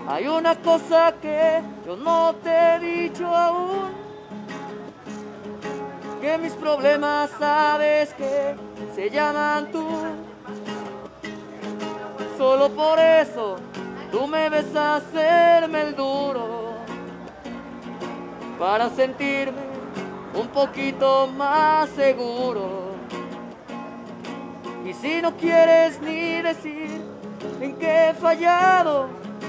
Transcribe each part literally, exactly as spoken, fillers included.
Hay una cosa que yo no te he dicho aún, que mis problemas sabes que se llaman tú. Solo por eso tú me ves hacerme el duro, para sentirme un poquito más seguro. Y si no quieres ni decir en qué he fallado,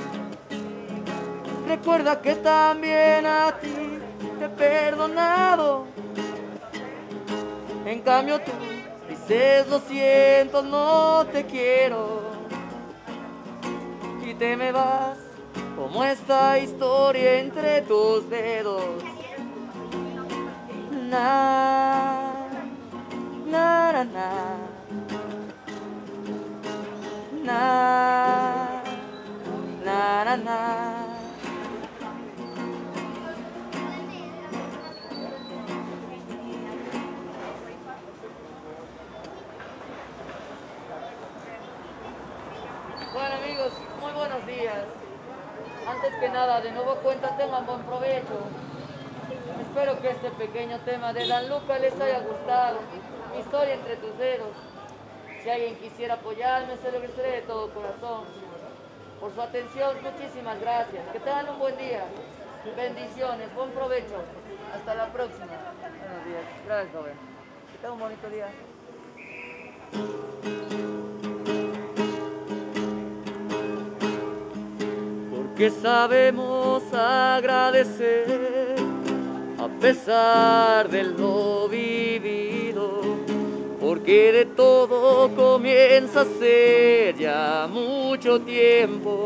recuerda que también a ti te he perdonado. En cambio tú dices lo siento, no te quiero, y te me vas como esta historia entre tus dedos. Na, na, na, na, na, na, na, na. Bueno amigos, muy buenos días. Antes que nada, de nuevo cuenta, tengan buen provecho. Espero que este pequeño tema de Dan Luca les haya gustado. Mi historia entre tus dedos. Si alguien quisiera apoyarme, se lo agradeceré de todo corazón. Por su atención, muchísimas gracias. Que tengan un buen día. Bendiciones, buen provecho. Hasta la próxima. Buenos días. Gracias, joven. Que tengan un bonito día. Porque sabemos agradecer a pesar de lo vivido, porque de todo comienza a ser ya mucho tiempo.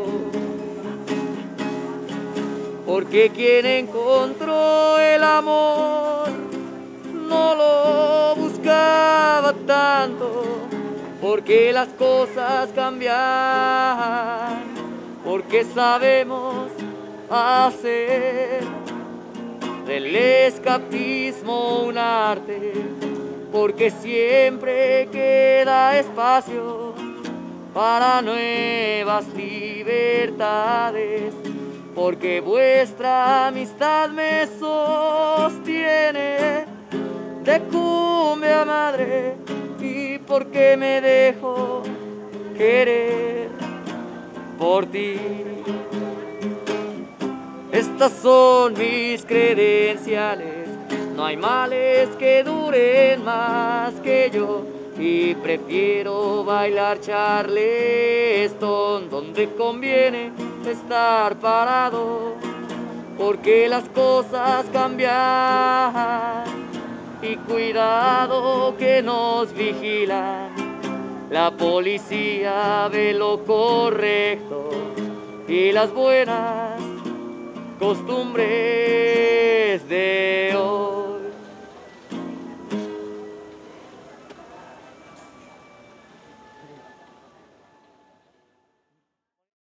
Porque quien encontró el amor no lo buscaba tanto, porque las cosas cambian, porque sabemos hacer del escapismo un arte, porque siempre queda espacio para nuevas libertades, porque vuestra amistad me sostiene de cumbia madre, y porque me dejo querer por ti. Estas son mis credenciales, no hay males que duren más que yo, y prefiero bailar Charleston donde conviene estar parado, porque las cosas cambian y cuidado que nos vigilan. La policía ve lo correcto y las buenas costumbres de hoy.